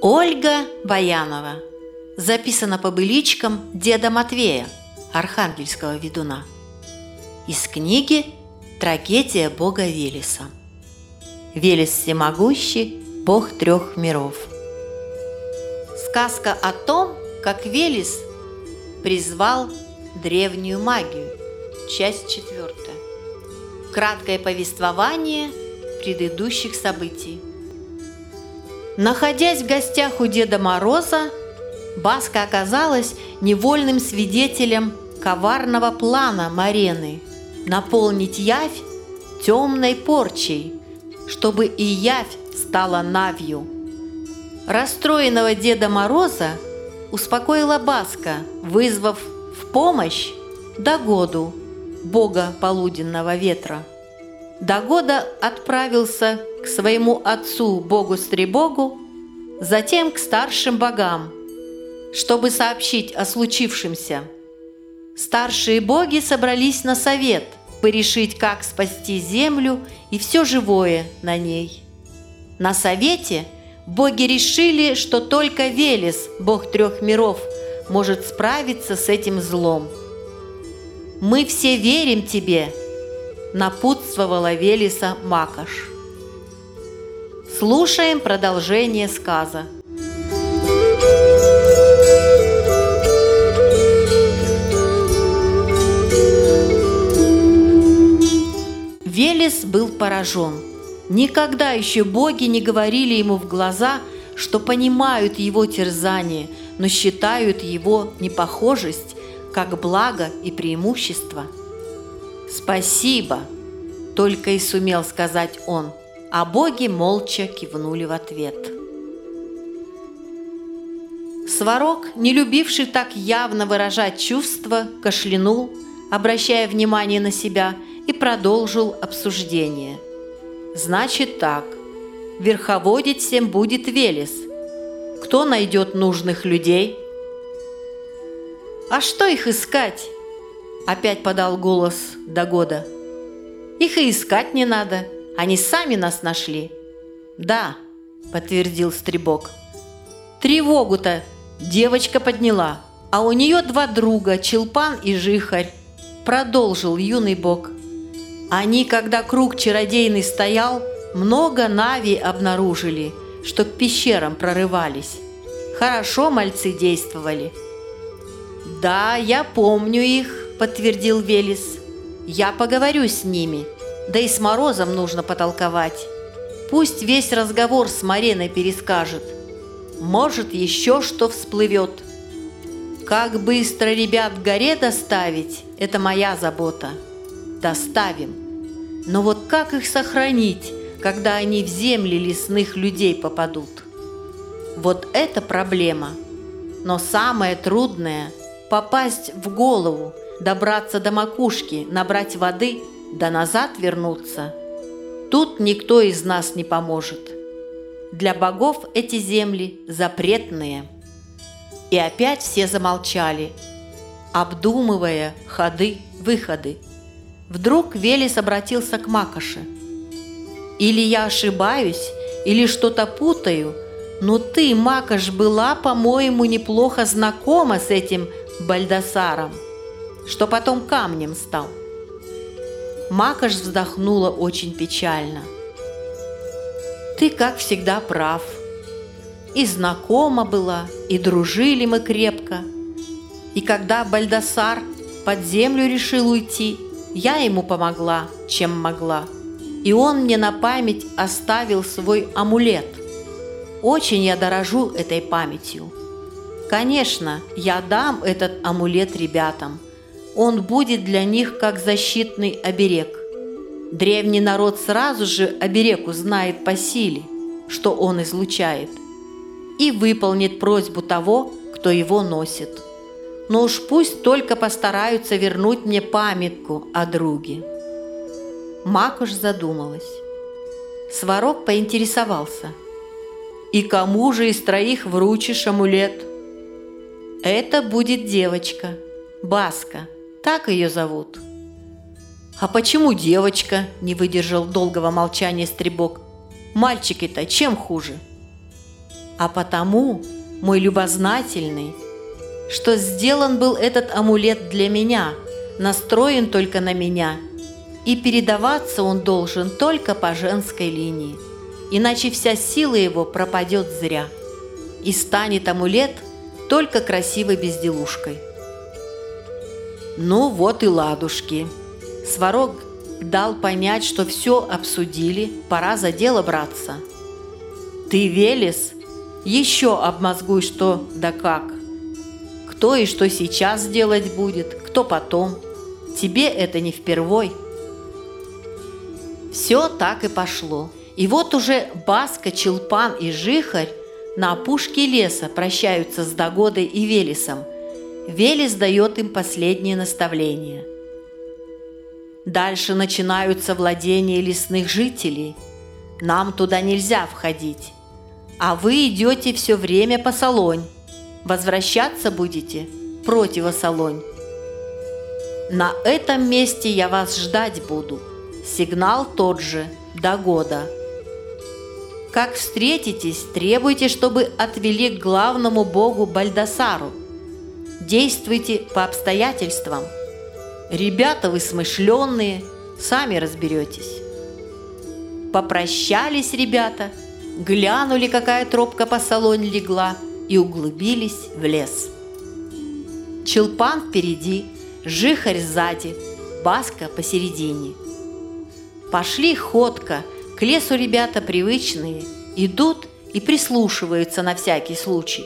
Ольга Баянова. Записано по быличкам деда Матвея, архангельского ведуна. Из книги «Трагедия бога Велеса». Велес всемогущий, бог трех миров. Сказка о том, как Велес призвал древнюю магию. Часть 4. Краткое повествование предыдущих событий. Находясь в гостях у Деда Мороза, Баска оказалась невольным свидетелем коварного плана Марены наполнить явь темной порчей, чтобы и явь стала навью. Расстроенного Деда Мороза успокоила Баска, вызвав в помощь Дагоду, бога полуденного ветра. Дагода отправился к своему отцу, богу-стребогу, затем к старшим богам, чтобы сообщить о случившемся. Старшие боги собрались на совет порешить, как спасти землю и все живое на ней. На совете боги решили, что только Велес, бог трех миров, может справиться с этим злом. «Мы все верим тебе», – напутствовала Велеса Макаш. Слушаем продолжение сказа. Велес был поражен. Никогда еще боги не говорили ему в глаза, что понимают его терзание, но считают его непохожесть как благо и преимущество. «Спасибо!» – только и сумел сказать он, а боги молча кивнули в ответ. Сварог, не любивший так явно выражать чувства, кашлянул, обращая внимание на себя, и продолжил обсуждение. «Значит так, верховодить всем будет Велес. Кто найдет нужных людей?» «А что их искать?» – опять подал голос Дагода. «Их и искать не надо, они сами нас нашли». «Да», – подтвердил Стребог. «Тревогу-то девочка подняла, а у нее два друга, Челпан и Жихарь», – продолжил юный бог. «Они, когда круг чародейный стоял, много нави обнаружили, что к пещерам прорывались. Хорошо мальцы действовали». «Да, я помню их», – подтвердил Велес. «Я поговорю с ними, да и с Морозом нужно потолковать. Пусть весь разговор с Мареной перескажет. Может, еще что всплывет. Как быстро ребят к горе доставить – это моя забота. Доставим. Но вот как их сохранить, когда они в земли лесных людей попадут? Вот это проблема. Но самое трудное – попасть в голову, добраться до макушки, набрать воды, да назад вернуться. Тут никто из нас не поможет. Для богов эти земли запретные». И опять все замолчали, обдумывая ходы-выходы. Вдруг Велес обратился к Макаше. «Или я ошибаюсь, или что-то путаю, но ты, Макаш, была, по-моему, неплохо знакома с этим Бальдасаром, что потом камнем стал». Макаш вздохнула очень печально. «Ты, как всегда, прав. И знакома была, и дружили мы крепко. И когда Бальдасар под землю решил уйти, я ему помогла, чем могла. И он мне на память оставил свой амулет. Очень я дорожу этой памятью. Конечно, я дам этот амулет ребятам. Он будет для них как защитный оберег. Древний народ сразу же оберег узнает по силе, что он излучает, и выполнит просьбу того, кто его носит. Но уж пусть только постараются вернуть мне памятку о друге». Макаш задумалась. Сварог поинтересовался. «И кому же из троих вручишь амулет?» «Это будет девочка, Баска, так ее зовут». «А почему девочка?» – не выдержал долгого молчания Стребог. «Мальчики-то чем хуже?» а потому, мой любознательный, что сделан был этот амулет для меня, настроен только на меня, и передаваться он должен только по женской линии, иначе вся сила его пропадет зря, и станет амулет только красивой безделушкой. Ну вот и ладушки. Сварог дал понять, что все обсудили, пора за дело браться. Ты, Велес, еще обмозгуй что да как. Кто и что сейчас делать будет, кто потом. Тебе это не впервой. Все так и пошло. И вот уже Баска, Челпан и Жихарь на опушке леса прощаются с Догодой и Велесом. Велес дает им последние наставления. Дальше начинаются владения лесных жителей. Нам туда нельзя входить. А вы идете все время по Солонь. Возвращаться будете противосолонь. На этом месте я вас ждать буду. Сигнал тот же, Догода. Как встретитесь, требуйте, чтобы отвели к главному богу Бальдасару. Действуйте по обстоятельствам. Ребята вы смышленные, сами разберетесь. Попрощались ребята, глянули, какая тропка по Солонь легла, и углубились в лес. Челпан впереди, Жихарь сзади, Баска посередине. Пошли ходко, к лесу ребята привычные, идут и прислушиваются на всякий случай.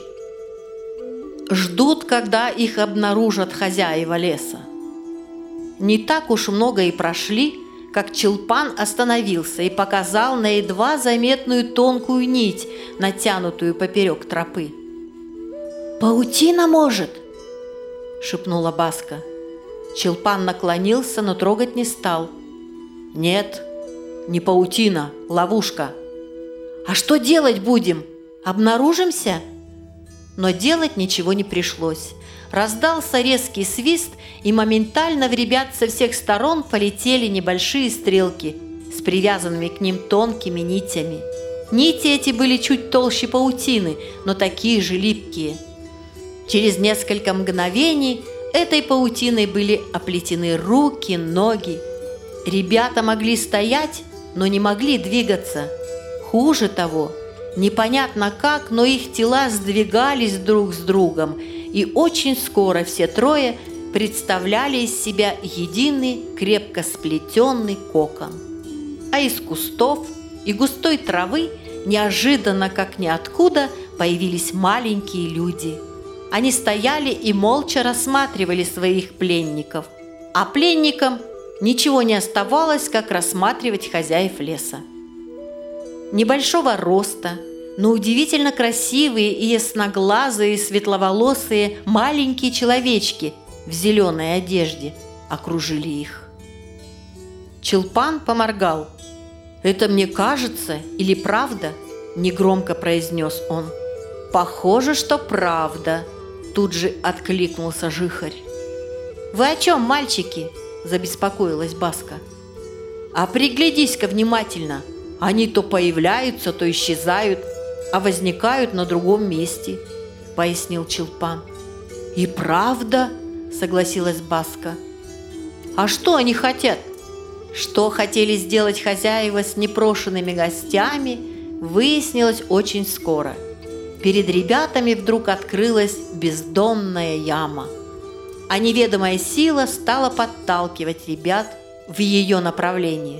Ждут, когда их обнаружат хозяева леса. Не так уж много и прошли, как Челпан остановился и показал на едва заметную тонкую нить, натянутую поперек тропы. «Паутина, может?» – шепнула Баска. Челпан наклонился, но трогать не стал. «Нет, не паутина, ловушка». «А что делать будем? Обнаружимся?» Но делать ничего не пришлось. Раздался резкий свист, и моментально в ребят со всех сторон полетели небольшие стрелки с привязанными к ним тонкими нитями. Нити эти были чуть толще паутины, но такие же липкие. Через несколько мгновений этой паутиной были оплетены руки, ноги. Ребята могли стоять, но не могли двигаться. Хуже того, непонятно как, но их тела сдвигались друг с другом, и очень скоро все трое представляли из себя единый крепко сплетенный кокон. А из кустов и густой травы неожиданно, как ниоткуда, появились маленькие люди. Они стояли и молча рассматривали своих пленников, а пленникам ничего не оставалось, как рассматривать хозяев леса. Небольшого роста, но удивительно красивые и ясноглазые, светловолосые маленькие человечки в зеленой одежде окружили их. Челпан поморгал. «Это мне кажется или правда?» – негромко произнес он. «Похоже, что правда», – тут же откликнулся Жихарь. «Вы о чем, мальчики?» – забеспокоилась Баска. «А приглядись-ка внимательно. Они то появляются, то исчезают, а возникают на другом месте», – пояснил Челпан. «И правда?» – согласилась Баска. «А что они хотят?» Что хотели сделать хозяева с непрошенными гостями, выяснилось очень скоро. Перед ребятами вдруг открылась бездонная яма, а неведомая сила стала подталкивать ребят в ее направлении.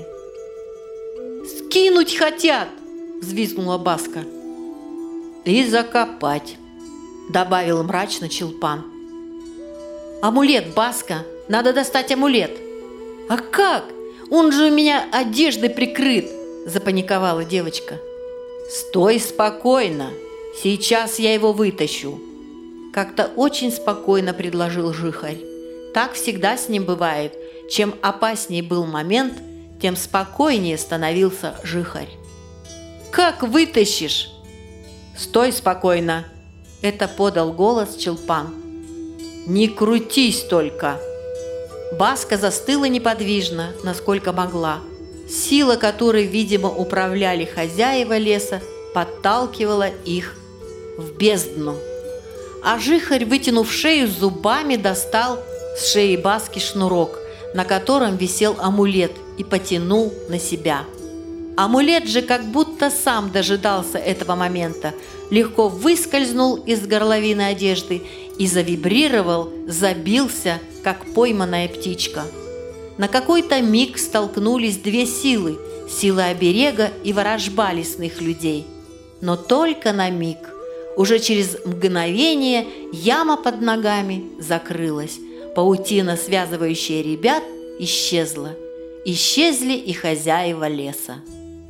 «Скинуть хотят!» – взвизгнула Баска. «И закопать», – добавил мрачно Челпан. «Амулет, Баска! Надо достать амулет!» «А как? Он же у меня одеждой прикрыт!» – запаниковала девочка. «Стой спокойно! Сейчас я его вытащу!» Как-то очень спокойно предложил Жихарь. Так всегда с ним бывает. Чем опаснее был момент, тем спокойнее становился Жихарь. «Как вытащишь?» «Стой спокойно!» – это подал голос Челпан. «Не крутись только!» Баска застыла неподвижно, насколько могла. Сила, которой, видимо, управляли хозяева леса, подталкивала их в бездну. А жихарь, вытянув шею, зубами достал с шеи Баски шнурок, на котором висел амулет, и потянул на себя. Амулет же, как будто сам дожидался этого момента, легко выскользнул из горловины одежды и завибрировал, забился, как пойманная птичка. На какой-то миг столкнулись две силы – сила оберега и ворожба лесных людей. Но только на миг. Уже через мгновение яма под ногами закрылась, паутина, связывающая ребят, исчезла. Исчезли и хозяева леса.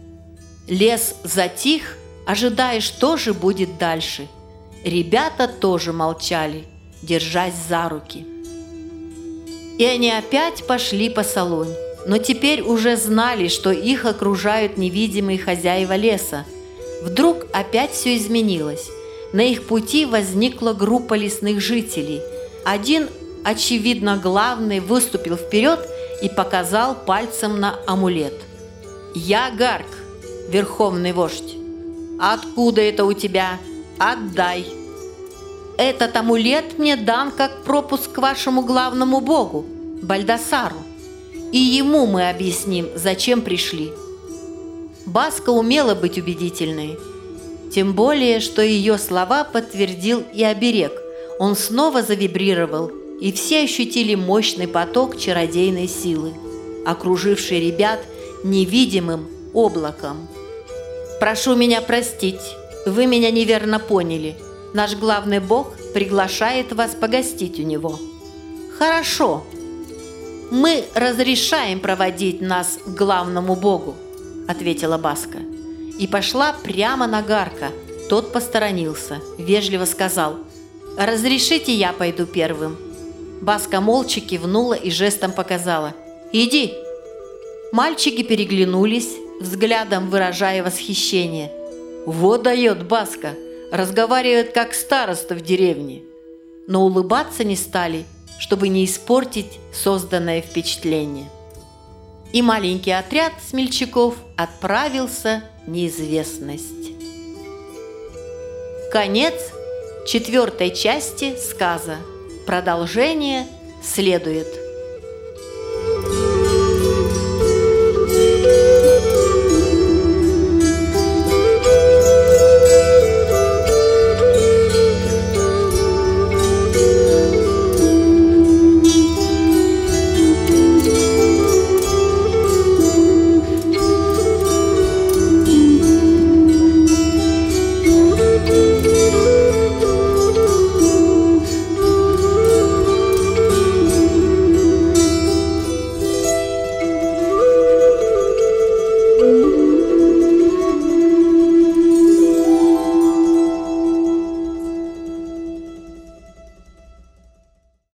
Лес затих, ожидая, что же будет дальше. Ребята тоже молчали, держась за руки. И они опять пошли по Солонь, но теперь уже знали, что их окружают невидимые хозяева леса. Вдруг опять все изменилось. На их пути возникла группа лесных жителей. Один, очевидно главный, выступил вперед и показал пальцем на амулет. «Я Гарк, верховный вождь. Откуда это у тебя? Отдай!» «Этот амулет мне дан как пропуск к вашему главному богу, Бальдасару, и ему мы объясним, зачем пришли». Баска умела быть убедительной. Тем более, что ее слова подтвердил и оберег. Он снова завибрировал, и все ощутили мощный поток чародейной силы, окруживший ребят невидимым облаком. «Прошу меня простить, вы меня неверно поняли. Наш главный бог приглашает вас погостить у него». «Хорошо. Мы разрешаем проводить нас к главному богу», – ответила Баска. И пошла прямо на Гарка. Тот посторонился, вежливо сказал: «Разрешите, я пойду первым?» Баска молча кивнула и жестом показала: «Иди». Мальчики переглянулись, взглядом выражая восхищение. «Вот дает Баска! Разговаривает как староста в деревне!» Но улыбаться не стали, чтобы не испортить созданное впечатление. И маленький отряд смельчаков отправился в неизвестность. Конец 4 части сказа. Продолжение следует.